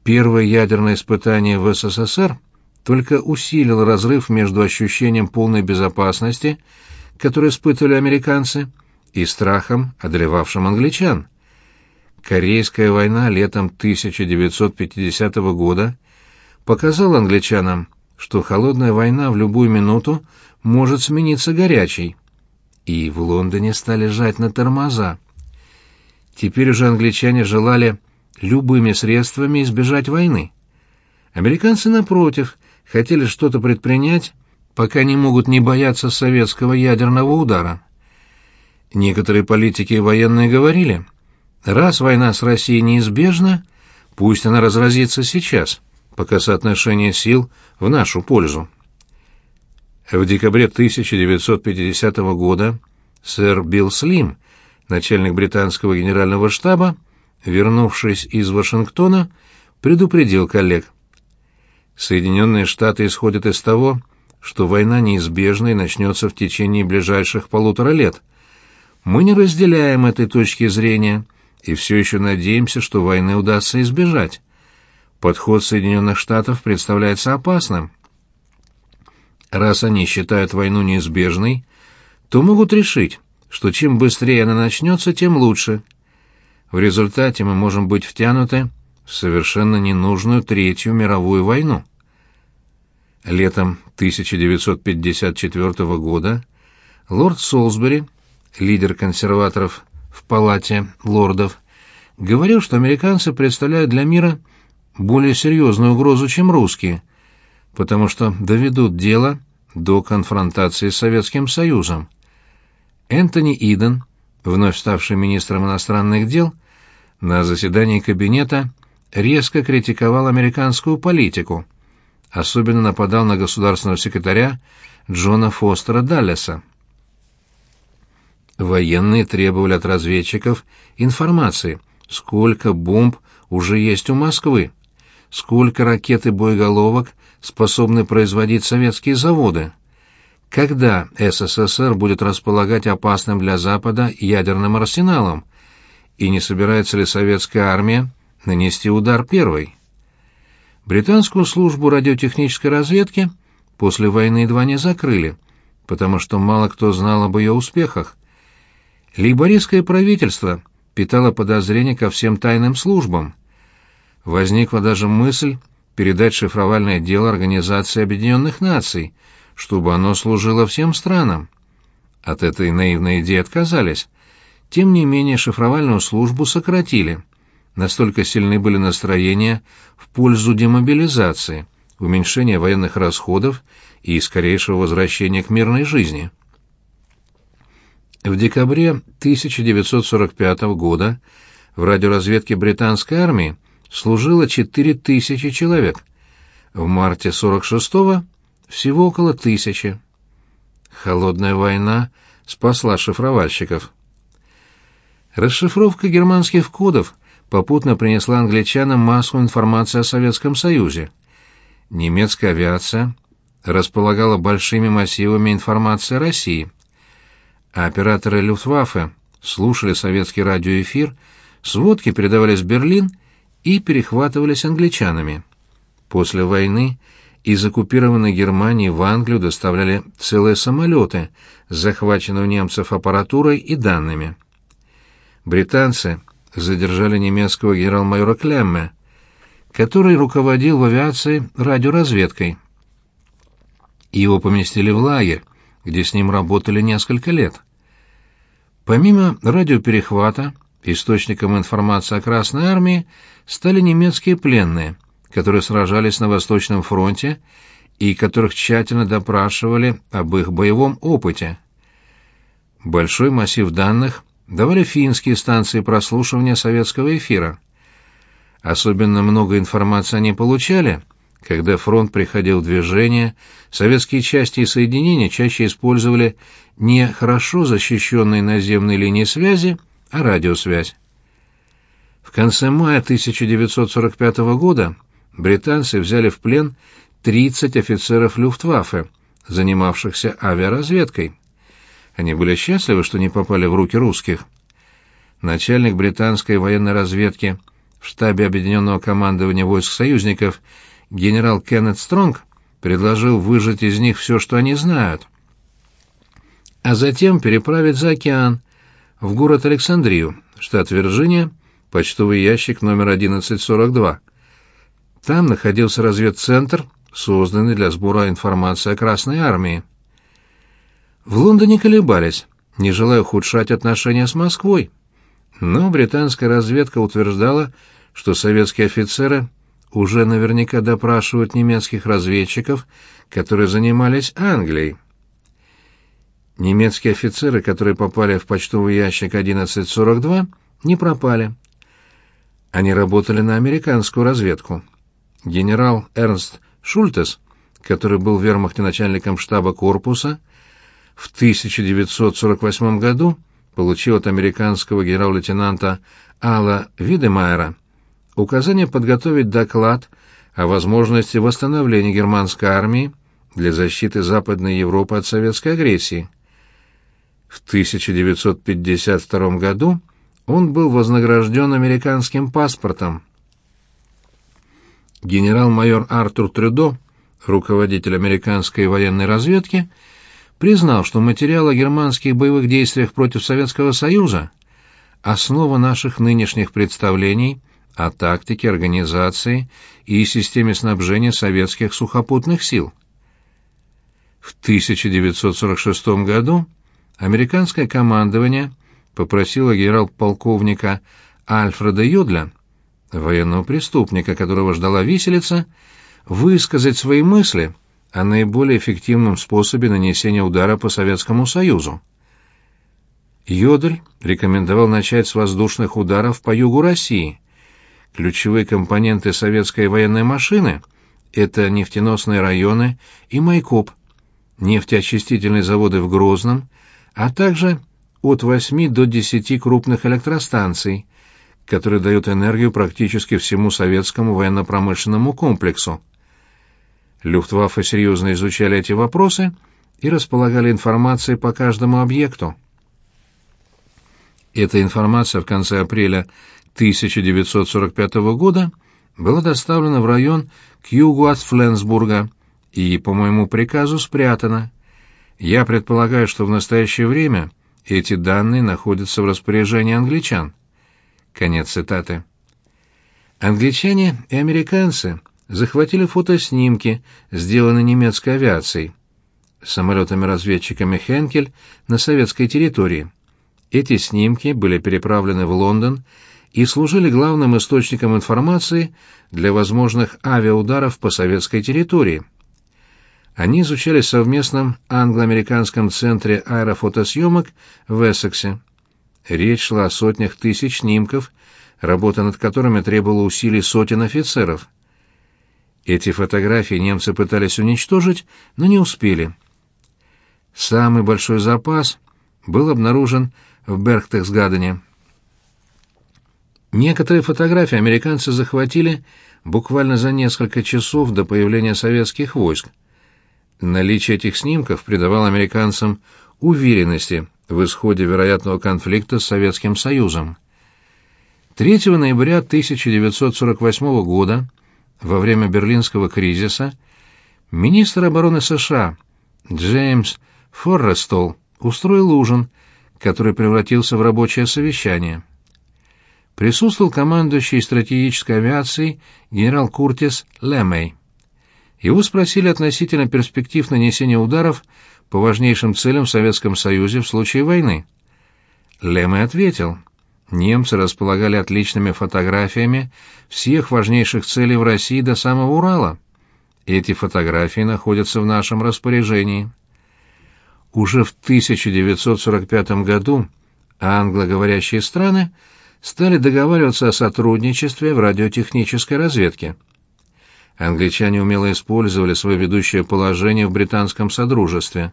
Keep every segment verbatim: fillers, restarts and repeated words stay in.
Первое ядерное испытание в СССР только усилило разрыв между ощущением полной безопасности, которое испытывали американцы, и страхом, одолевавшим англичан. Корейская война летом тысяча девятьсот пятидесятого года показала англичанам, что холодная война в любую минуту может смениться горячей. И в Лондоне стали жать на тормоза. Теперь уже англичане желали любыми средствами избежать войны. Американцы, напротив, хотели что-то предпринять, пока не могут не бояться советского ядерного удара. Некоторые политики и военные говорили: раз война с Россией неизбежна, пусть она разразится сейчас, пока соотношение сил в нашу пользу. В декабре тысяча девятьсот пятидесятого года сэр Билл Слим, начальник британского генерального штаба, вернувшись из Вашингтона, предупредил коллег: Соединенные Штаты исходят из того, что война неизбежна и начнется в течение ближайших полутора лет. Мы не разделяем этой точки зрения и все еще надеемся, что войны удастся избежать. Подход Соединенных Штатов представляется опасным. Раз они считают войну неизбежной, то могут решить, что чем быстрее она начнется, тем лучше. В результате мы можем быть втянуты в совершенно ненужную Третью мировую войну. Летом тысяча девятьсот пятьдесят четвёртого года лорд Солсбери, лидер консерваторов в Палате лордов, говорил, что американцы представляют для мира более серьезную угрозу, чем русские, потому что доведут дело до конфронтации с Советским Союзом. Энтони Иден, вновь ставший министром иностранных дел, на заседании кабинета резко критиковал американскую политику, особенно нападал на государственного секретаря Джона Фостера Даллеса. Военные требовали от разведчиков информации, сколько бомб уже есть у Москвы, сколько ракет и боеголовок способны производить советские заводы, когда СССР будет располагать опасным для Запада ядерным арсеналом, и не собирается ли советская армия нанести удар первой. Британскую службу радиотехнической разведки после войны едва не закрыли, потому что мало кто знал об ее успехах. Лейбористское правительство питало подозрения ко всем тайным службам. Возникла даже мысль передать шифровальное дело Организации Объединенных Наций, чтобы оно служило всем странам. От этой наивной идеи отказались. Тем не менее, шифровальную службу сократили. Настолько сильны были настроения в пользу демобилизации, уменьшения военных расходов и скорейшего возвращения к мирной жизни. В декабре тысяча девятьсот сорок пятого года в радиоразведке британской армии служило четыре тысячи человек. В марте сорок шестого всего около тысячи. Холодная война спасла шифровальщиков. Расшифровка германских кодов попутно принесла англичанам массу информации о Советском Союзе. Немецкая авиация располагала большими массивами информации о России, а операторы Люфтваффе слушали советский радиоэфир, сводки передавались в Берлин и перехватывались англичанами. После войны из оккупированной Германии в Англию доставляли целые самолеты с захваченной у немцев аппаратурой и данными. Британцы задержали немецкого генерал-майора Клемме, который руководил в авиации радиоразведкой. Его поместили в лагерь, где с ним работали несколько лет. Помимо радиоперехвата, источником информации о Красной армии стали немецкие пленные, которые сражались на Восточном фронте и которых тщательно допрашивали об их боевом опыте. Большой массив данных давали финские станции прослушивания советского эфира. Особенно много информации они получали, когда фронт приходил в движение, советские части и соединения чаще использовали не хорошо защищенные наземные линии связи, а радиосвязь. В конце мая тысяча девятьсот сорок пятого года британцы взяли в плен тридцать офицеров Люфтваффе, занимавшихся авиаразведкой. Они были счастливы, что не попали в руки русских. Начальник британской военной разведки в штабе Объединенного командования войск союзников генерал Кеннет Стронг предложил выжать из них все, что они знают, а затем переправить за океан, в город Александрию, штат Вирджиния, почтовый ящик номер одиннадцать сорок два. Там находился разведцентр, созданный для сбора информации о Красной армии. В Лондоне колебались, не желая ухудшать отношения с Москвой, но британская разведка утверждала, что советские офицеры уже наверняка допрашивают немецких разведчиков, которые занимались Англией. Немецкие офицеры, которые попали в почтовый ящик одиннадцать сорок два, не пропали. Они работали на американскую разведку. Генерал Эрнст Шультес, который был в вермахте начальником штаба корпуса, в тысяча девятьсот сорок восьмом году получил от американского генерал-лейтенанта Алла Видемайера указание подготовить доклад о возможности восстановления германской армии для защиты Западной Европы от советской агрессии. В тысяча девятьсот пятьдесят втором году он был вознагражден американским паспортом. Генерал-майор Артур Трюдо, руководитель американской военной разведки, признал, что материал о германских боевых действиях против Советского Союза – основа наших нынешних представлений о тактике, организации и системе снабжения советских сухопутных сил. В тысяча девятьсот сорок шестом году американское командование попросило генерал-полковника Альфреда Йодля, военного преступника, которого ждала виселица, высказать свои мысли о наиболее эффективном способе нанесения удара по Советскому Союзу. Йодль рекомендовал начать с воздушных ударов по югу России. Ключевые компоненты советской военной машины — это нефтеносные районы и Майкоп, нефтеочистительные заводы в Грозном, а также от восьми до десяти крупных электростанций, которые дают энергию практически всему советскому военно-промышленному комплексу. Люфтваффе серьезно изучали эти вопросы и располагали информацией по каждому объекту. Эта информация в конце апреля тысяча девятьсот сорок пятого года была доставлена в район к югу от Фленсбурга и, по моему приказу, спрятана. Я предполагаю, что в настоящее время эти данные находятся в распоряжении англичан. Конец цитаты. Англичане и американцы захватили фотоснимки, сделанные немецкой авиацией, самолетами-разведчиками «Хенкель» на советской территории. Эти снимки были переправлены в Лондон и служили главным источником информации для возможных авиаударов по советской территории. Они изучались в совместном англо-американском центре аэрофотосъемок в Эссексе. Речь шла о сотнях тысяч снимков, работа над которыми требовала усилий сотен офицеров. Эти фотографии немцы пытались уничтожить, но не успели. Самый большой запас был обнаружен в Берхтесгадене. Некоторые фотографии американцы захватили буквально за несколько часов до появления советских войск. Наличие этих снимков придавало американцам уверенности в исходе вероятного конфликта с Советским Союзом. третьего ноября тысяча девятьсот сорок восьмого года, во время Берлинского кризиса, министр обороны США Джеймс Форрестол устроил ужин, который превратился в рабочее совещание. Присутствовал командующий стратегической авиацией генерал Куртис Лэмей. Его спросили относительно перспектив нанесения ударов по важнейшим целям в Советском Союзе в случае войны. Лэмей ответил: немцы располагали отличными фотографиями всех важнейших целей в России до самого Урала. Эти фотографии находятся в нашем распоряжении. Уже в тысяча девятьсот сорок пятом году англоговорящие страны стали договариваться о сотрудничестве в радиотехнической разведке. Англичане умело использовали свое ведущее положение в британском содружестве.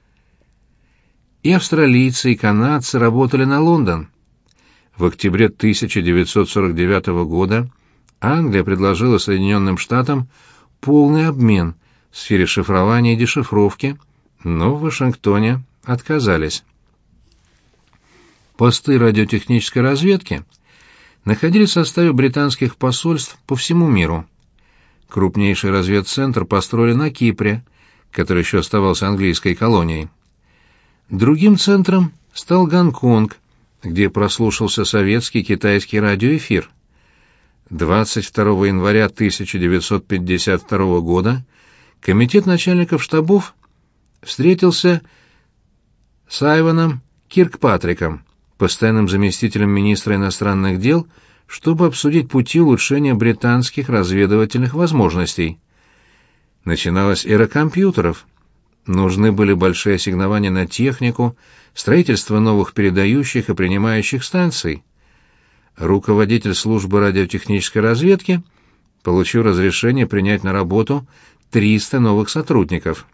И австралийцы, и канадцы работали на Лондон. В октябре тысяча девятьсот сорок девятого года Англия предложила Соединенным Штатам полный обмен в сфере шифрования и дешифровки, но в Вашингтоне отказались. Посты радиотехнической разведки находились в составе британских посольств по всему миру. Крупнейший разведцентр построили на Кипре, который еще оставался английской колонией. Другим центром стал Гонконг, где прослушался советский китайский радиоэфир. двадцать второго января тысяча девятьсот пятьдесят второго года комитет начальников штабов встретился с Айваном Киркпатриком, постоянным заместителем министра иностранных дел, чтобы обсудить пути улучшения британских разведывательных возможностей. Начиналась эра компьютеров. Нужны были большие ассигнования на технику, строительство новых передающих и принимающих станций. Руководитель службы радиотехнической разведки получил разрешение принять на работу триста новых сотрудников.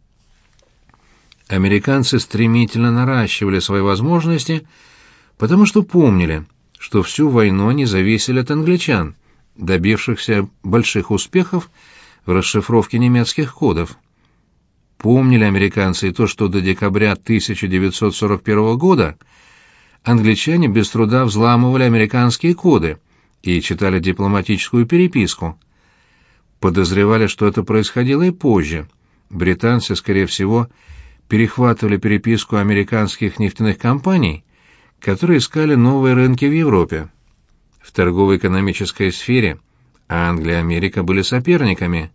Американцы стремительно наращивали свои возможности, потому что помнили, что всю войну они зависели от англичан, добившихся больших успехов в расшифровке немецких кодов. Помнили американцы и то, что до декабря тысяча девятьсот сорок первого года англичане без труда взламывали американские коды и читали дипломатическую переписку. Подозревали, что это происходило и позже. Британцы, скорее всего, перехватывали переписку американских нефтяных компаний, которые искали новые рынки в Европе. В торгово-экономической сфере Англия и Америка были соперниками.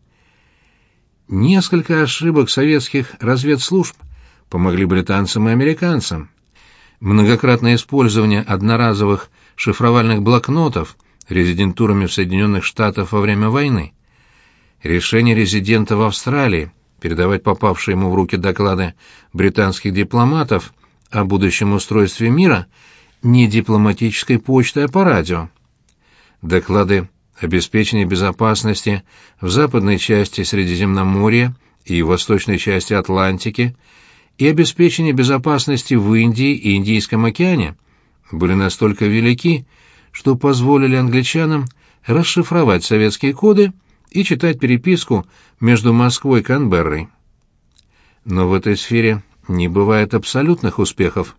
Несколько ошибок советских разведслужб помогли британцам и американцам. Многократное использование одноразовых шифровальных блокнотов резидентурами в Соединенных Штатах во время войны, решение резидента в Австралии передавать попавшие ему в руки доклады британских дипломатов о будущем устройстве мира не дипломатической почтой, а по радио. Доклады обеспечения безопасности в западной части Средиземноморья и в восточной части Атлантики и обеспечение безопасности в Индии и Индийском океане были настолько велики, что позволили англичанам расшифровать советские коды и читать переписку между Москвой и Канберрой. Но в этой сфере не бывает абсолютных успехов.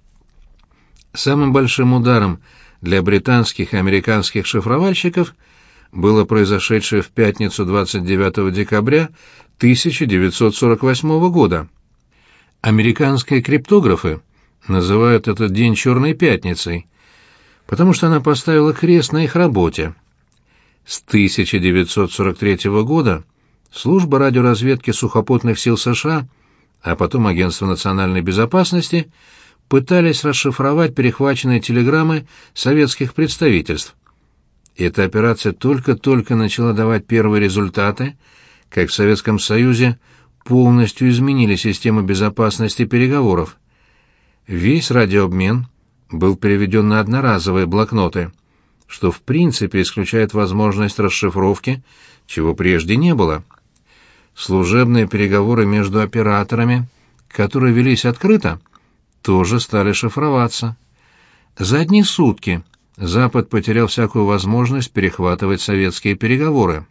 Самым большим ударом для британских и американских шифровальщиков было произошедшее в пятницу двадцать девятого декабря тысяча девятьсот сорок восьмого года. Американские криптографы называют этот день «Черной пятницей», потому что она поставила крест на их работе. С тысяча девятьсот сорок третьего года служба радиоразведки сухопутных сил США, а потом Агентство национальной безопасности, пытались расшифровать перехваченные телеграммы советских представительств. Эта операция только-только начала давать первые результаты, как в Советском Союзе полностью изменили систему безопасности переговоров. Весь радиообмен был переведен на одноразовые блокноты, что в принципе исключает возможность расшифровки, чего прежде не было. Служебные переговоры между операторами, которые велись открыто, тоже стали шифроваться. За одни сутки Запад потерял всякую возможность перехватывать советские переговоры.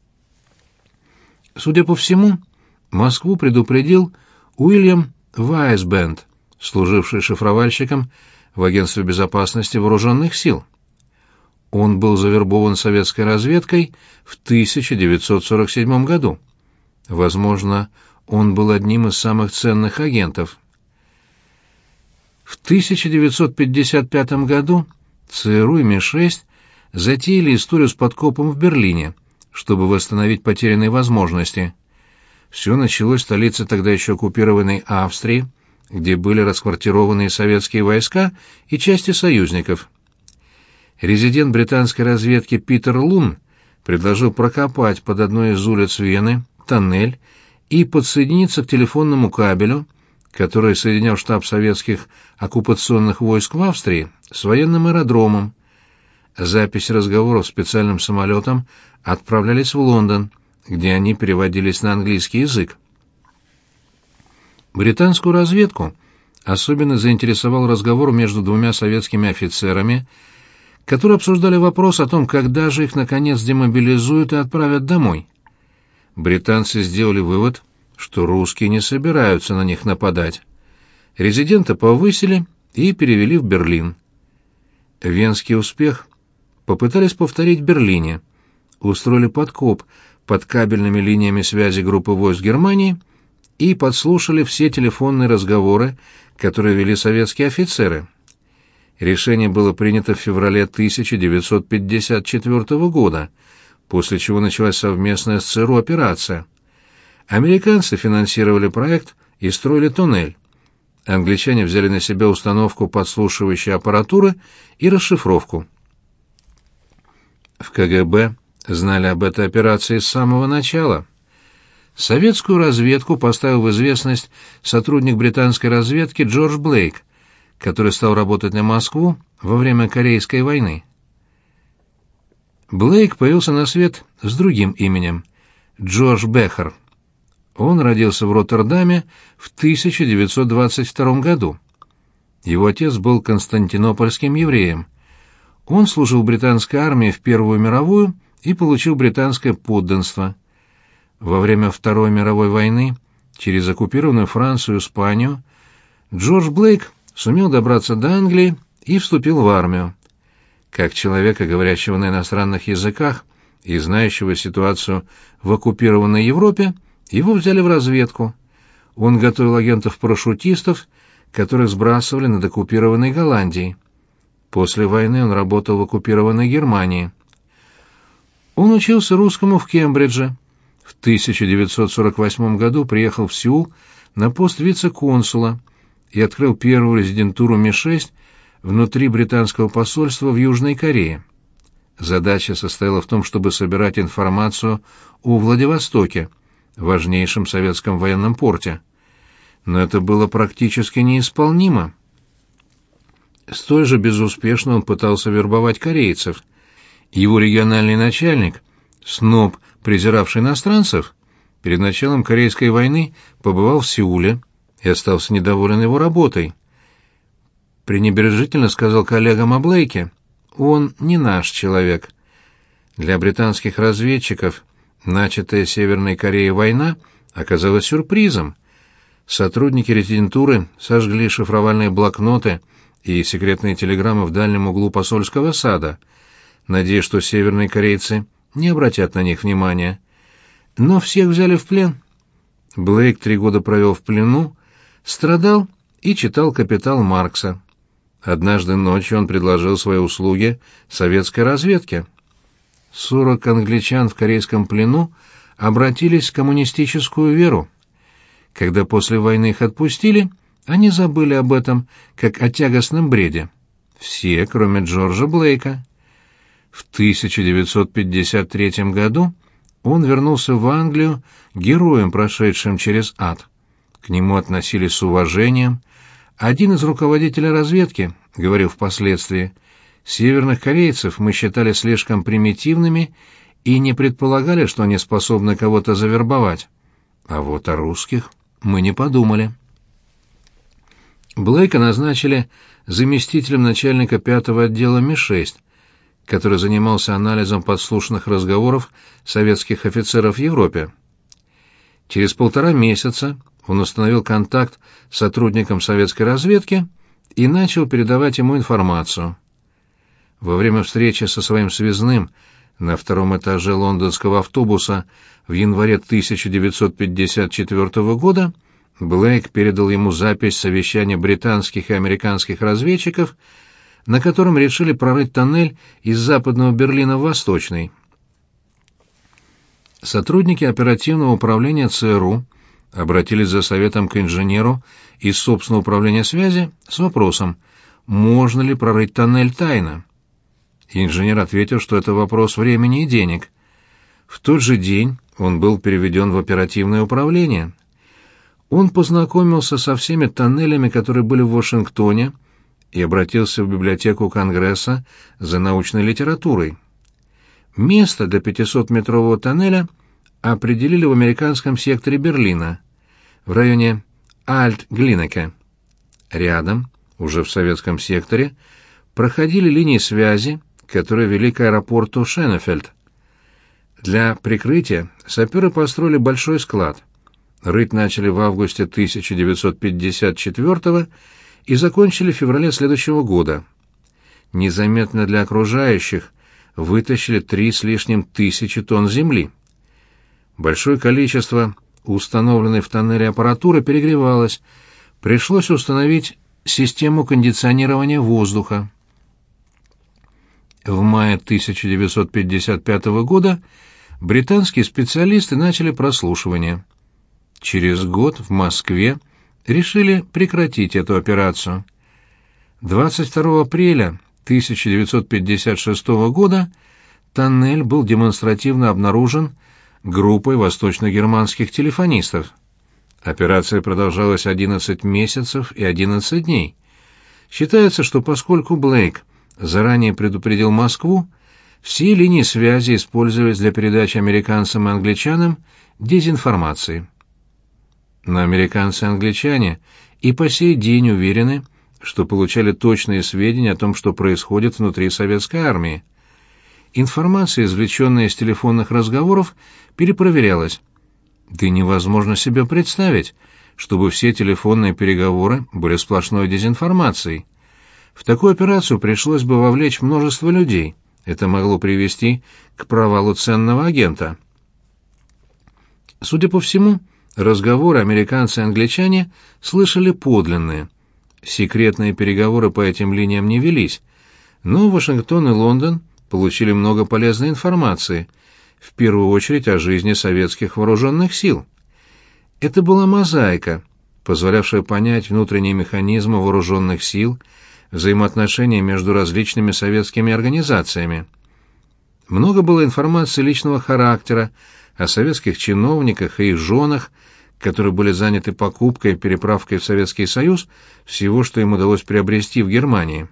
Судя по всему, Москву предупредил Уильям Вайсбенд, служивший шифровальщиком в Агентстве безопасности вооруженных сил. Он был завербован советской разведкой в тысяча девятьсот сорок седьмом году. Возможно, он был одним из самых ценных агентов. В тысяча девятьсот пятьдесят пятом году ЦРУ и Ми шесть затеяли историю с подкопом в Берлине, чтобы восстановить потерянные возможности. Все началось в столице тогда еще оккупированной Австрии, где были расквартированы советские войска и части союзников. Резидент британской разведки Питер Лун предложил прокопать под одной из улиц Вены тоннель и подсоединиться к телефонному кабелю, который соединял штаб советских оккупационных войск в Австрии с военным аэродромом. Запись разговоров специальным самолетом отправлялись в Лондон, где они переводились на английский язык. Британскую разведку особенно заинтересовал разговор между двумя советскими офицерами, которые обсуждали вопрос о том, когда же их наконец демобилизуют и отправят домой. Британцы сделали вывод, что русские не собираются на них нападать. Резидента повысили и перевели в Берлин. Венский успех попытались повторить в Берлине, устроили подкоп под кабельными линиями связи группы войск Германии и подслушали все телефонные разговоры, которые вели советские офицеры. Решение было принято в феврале тысяча девятьсот пятьдесят четвёртого года, после чего началась совместная с ЦРУ операция. Американцы финансировали проект и строили туннель. Англичане взяли на себя установку подслушивающей аппаратуры и расшифровку. В КГБ знали об этой операции с самого начала. Советскую разведку поставил в известность сотрудник британской разведки Джордж Блейк, который стал работать на Москву во время Корейской войны. Блейк появился на свет с другим именем — Джордж Бехер. Он родился в Роттердаме в тысяча девятьсот двадцать втором году. Его отец был константинопольским евреем. Он служил в британской армии в Первую мировую и получил британское подданство. Во время Второй мировой войны через оккупированную Францию и Испанию Джордж Блейк сумел добраться до Англии и вступил в армию. Как человека, говорящего на иностранных языках и знающего ситуацию в оккупированной Европе, его взяли в разведку. Он готовил агентов-парашютистов, которых сбрасывали над оккупированной Голландией. После войны он работал в оккупированной Германии. Он учился русскому в Кембридже. В тысяча девятьсот сорок восьмом году приехал в Сеул на пост вице-консула и открыл первую резидентуру Ми шесть внутри британского посольства в Южной Корее. Задача состояла в том, чтобы собирать информацию о Владивостоке, важнейшем советском военном порте. Но это было практически неисполнимо. Столь же безуспешно он пытался вербовать корейцев. Его региональный начальник, сноб, презиравший иностранцев, перед началом Корейской войны побывал в Сеуле и остался недоволен его работой. Пренебрежительно сказал коллегам о Блейке: «Он не наш человек». Для британских разведчиков начатая Северной Кореей война оказалась сюрпризом. Сотрудники резидентуры сожгли шифровальные блокноты и секретные телеграммы в дальнем углу посольского сада, надеясь, что северные корейцы не обратят на них внимания. Но всех взяли в плен. Блейк три года провел в плену, страдал и читал «Капитал» Маркса. Однажды ночью он предложил свои услуги советской разведке. Сорок англичан в корейском плену обратились в коммунистическую веру. Когда после войны их отпустили, они забыли об этом, как о тягостном бреде. Все, кроме Джорджа Блейка. В тысяча девятьсот пятьдесят третьем году он вернулся в Англию героем, прошедшим через ад. К нему относились с уважением. Один из руководителей разведки говорил впоследствии: «Северных корейцев мы считали слишком примитивными и не предполагали, что они способны кого-то завербовать. А вот о русских мы не подумали». Блейка назначили заместителем начальника пятого отдела Ми шесть, который занимался анализом подслушанных разговоров советских офицеров в Европе. Через полтора месяца он установил контакт с сотрудником советской разведки и начал передавать ему информацию. Во время встречи со своим связным на втором этаже лондонского автобуса в январе тысяча девятьсот пятьдесят четвёртого года Блейк передал ему запись совещания британских и американских разведчиков, на котором решили прорыть тоннель из западного Берлина в восточный. Сотрудники оперативного управления ЦРУ обратились за советом к инженеру из собственного управления связи с вопросом, можно ли прорыть тоннель тайно. Инженер ответил, что это вопрос времени и денег. В тот же день он был переведен в оперативное управление. Он познакомился со всеми тоннелями, которые были в Вашингтоне, и обратился в библиотеку Конгресса за научной литературой. Место для пятисотметрового тоннеля определили в американском секторе Берлина, в районе Альт-Глинеке. Рядом, уже в советском секторе, проходили линии связи, которые вели к аэропорту Шенефельд. Для прикрытия саперы построили большой склад. Рыть начали в августе тысяча девятьсот пятьдесят четвёртого и закончили в феврале следующего года. Незаметно для окружающих вытащили три с лишним тысячи тонн земли. Большое количество установленной в тоннеле аппаратуры перегревалось. Пришлось установить систему кондиционирования воздуха. В мае тысяча девятьсот пятьдесят пятого года британские специалисты начали прослушивание. Через год в Москве решили прекратить эту операцию. двадцать второго апреля тысяча девятьсот пятьдесят шестого года тоннель был демонстративно обнаружен группой восточно-германских телефонистов. Операция продолжалась одиннадцать месяцев и одиннадцать дней. Считается, что поскольку Блейк заранее предупредил Москву, все линии связи использовались для передачи американцам и англичанам дезинформации. Но американцы и англичане и по сей день уверены, что получали точные сведения о том, что происходит внутри советской армии. Информация, извлеченная из телефонных разговоров, перепроверялась. Да невозможно себе представить, чтобы все телефонные переговоры были сплошной дезинформацией. В такую операцию пришлось бы вовлечь множество людей. Это могло привести к провалу ценного агента. Судя по всему, разговоры американцы и англичане слышали подлинные. Секретные переговоры по этим линиям не велись, но Вашингтон и Лондон получили много полезной информации, в первую очередь о жизни советских вооруженных сил. Это была мозаика, позволявшая понять внутренние механизмы вооруженных сил, взаимоотношения между различными советскими организациями. Много было информации личного характера о советских чиновниках и их женах, которые были заняты покупкой и переправкой в Советский Союз всего, что им удалось приобрести в Германии.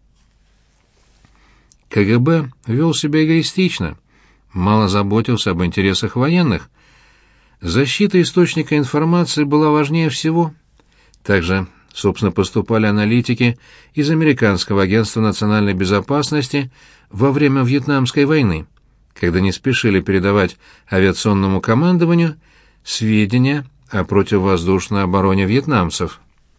КГБ вел себя эгоистично, мало заботился об интересах военных. Защита источника информации была важнее всего. Также, собственно, поступали аналитики из Американского агентства национальной безопасности во время Вьетнамской войны, когда не спешили передавать авиационному командованию сведения о противовоздушной обороне вьетнамцев.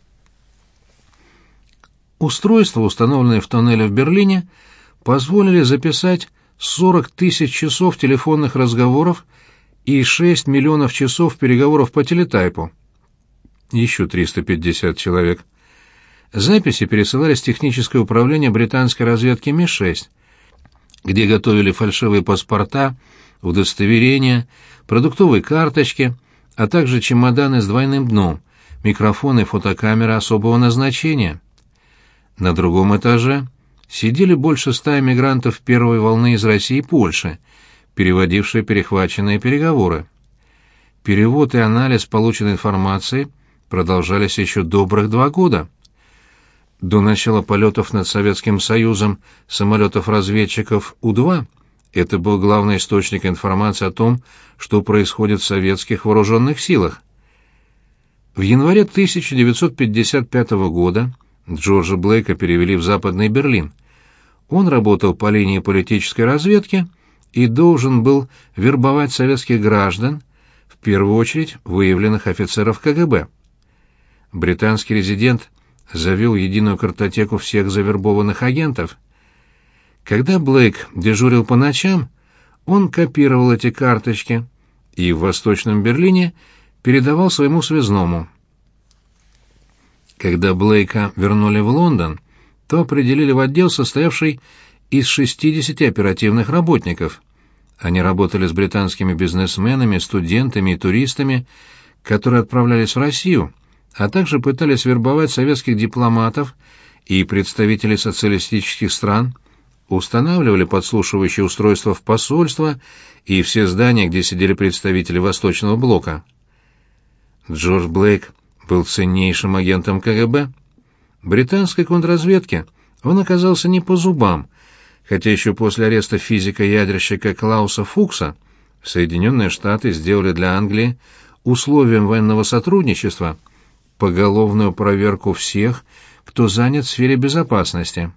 Устройства, установленные в тоннеле в Берлине, позволили записать сорок тысяч часов телефонных разговоров и шесть миллионов часов переговоров по телетайпу. Еще триста пятьдесят человек. Записи пересылались в техническое управление британской разведки Ми шесть, где готовили фальшивые паспорта, удостоверения, продуктовые карточки, а также чемоданы с двойным дном, микрофоны и фотокамеры особого назначения. На другом этаже сидели больше ста эмигрантов первой волны из России и Польши, переводившие перехваченные переговоры. Перевод и анализ полученной информации продолжались еще добрых два года. До начала полетов над Советским Союзом самолетов-разведчиков У два это был главный источник информации о том, что происходит в советских вооруженных силах. В январе тысяча девятьсот пятьдесят пятого года Джорджа Блейка перевели в Западный Берлин. Он работал по линии политической разведки и должен был вербовать советских граждан, в первую очередь выявленных офицеров КГБ. Британский резидент завел единую картотеку всех завербованных агентов. Когда Блейк дежурил по ночам, он копировал эти карточки и в Восточном Берлине передавал своему связному. Когда Блейка вернули в Лондон, то определили в отдел, состоявший из шестидесяти оперативных работников. Они работали с британскими бизнесменами, студентами и туристами, которые отправлялись в Россию, а также пытались вербовать советских дипломатов и представителей социалистических стран, устанавливали подслушивающие устройства в посольства и все здания, где сидели представители Восточного блока. Джордж Блейк был ценнейшим агентом КГБ. Британской контрразведке он оказался не по зубам, хотя еще после ареста физика-ядерщика Клауса Фукса Соединенные Штаты сделали для Англии условием военного сотрудничества поголовную проверку всех, кто занят в сфере безопасности.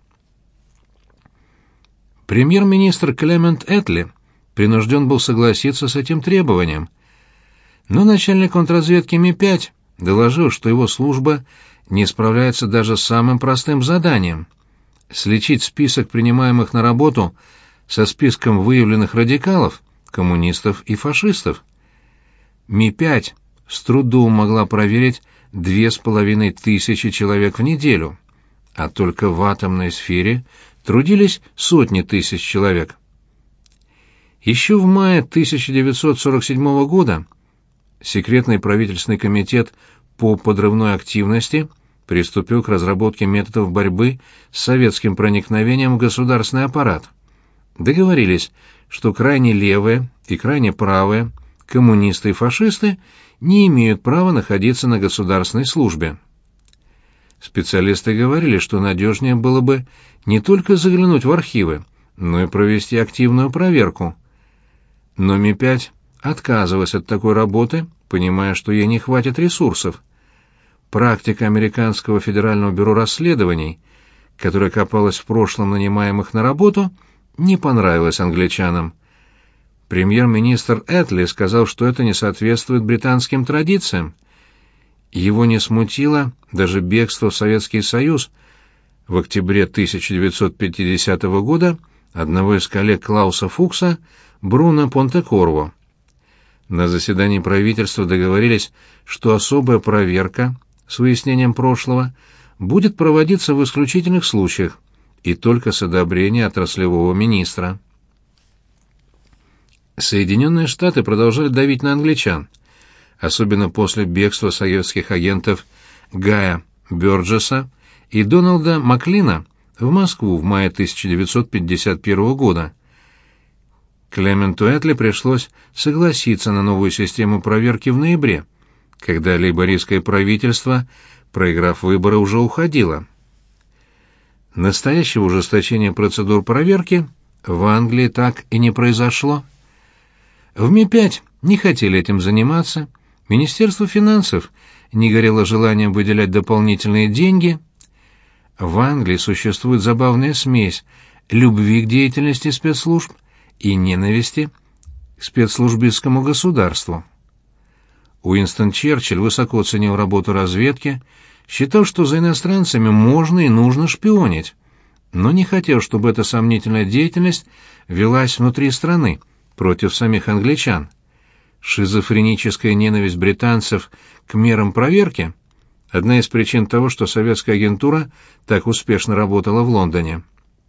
Премьер-министр Клемент Этли принужден был согласиться с этим требованием, но начальник контрразведки Ми пять доложил, что его служба не справляется даже с самым простым заданием — сличить список принимаемых на работу со списком выявленных радикалов, коммунистов и фашистов. Ми пять с трудом могла проверить две с половиной тысячи человек в неделю, а только в атомной сфере трудились сотни тысяч человек. Еще в мае тысяча девятьсот сорок седьмого года секретный правительственный комитет по подрывной активности приступил к разработке методов борьбы с советским проникновением в государственный аппарат. Договорились, что крайне левые и крайне правые, коммунисты и фашисты не имеют права находиться на государственной службе. Специалисты говорили, что надежнее было бы не только заглянуть в архивы, но и провести активную проверку. Но Ми пять отказывалась от такой работы, понимая, что ей не хватит ресурсов. Практика Американского федерального бюро расследований, которая копалась в прошлом нанимаемых на работу, не понравилась англичанам. Премьер-министр Этли сказал, что это не соответствует британским традициям. Его не смутило даже бегство в Советский Союз в октябре тысяча девятьсот пятидесятого года одного из коллег Клауса Фукса, Бруно Понтекорво. На заседании правительства договорились, что особая проверка с выяснением прошлого будет проводиться в исключительных случаях и только с одобрения отраслевого министра. Соединенные Штаты продолжали давить на англичан, особенно после бегства советских агентов Гая Бёрджесса и Дональда Маклина в Москву в мае тысяча девятьсот пятьдесят первого года. Клементу Этли пришлось согласиться на новую систему проверки в ноябре, когда лейбористское правительство, проиграв выборы, уже уходило. Настоящего ужесточения процедур проверки в Англии так и не произошло. В Ми пять не хотели этим заниматься, Министерство финансов не горело желанием выделять дополнительные деньги. В Англии существует забавная смесь любви к деятельности спецслужб и ненависти к спецслужбистскому государству. Уинстон Черчилль высоко ценил работу разведки, считал, что за иностранцами можно и нужно шпионить, но не хотел, чтобы эта сомнительная деятельность велась внутри страны, против самих англичан. Шизофреническая ненависть британцев к мерам проверки – одна из причин того, что советская агентура так успешно работала в Лондоне.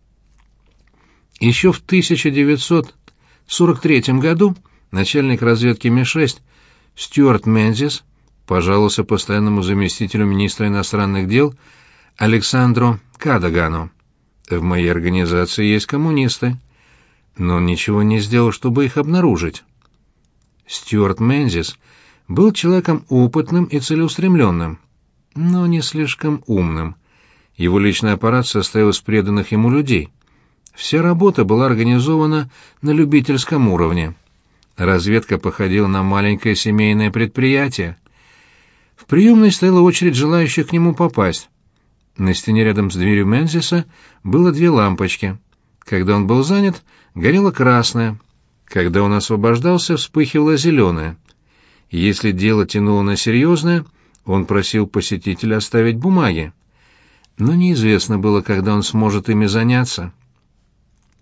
Еще в тысяча девятьсот сорок третьем году начальник разведки Ми шесть Стюарт Мензис пожаловался постоянному заместителю министра иностранных дел Александру Кадагану: «В моей организации есть коммунисты». Но он ничего не сделал, чтобы их обнаружить. Стюарт Мензис был человеком опытным и целеустремленным, но не слишком умным. Его личный аппарат состоял из преданных ему людей. Вся работа была организована на любительском уровне. Разведка походила на маленькое семейное предприятие. В приемной стояла очередь желающих к нему попасть. На стене рядом с дверью Мензиса было две лампочки. Когда он был занят, горела красная. Когда он освобождался, вспыхивала зеленая. Если дело тянуло на серьезное, он просил посетителя оставить бумаги. Но неизвестно было, когда он сможет ими заняться.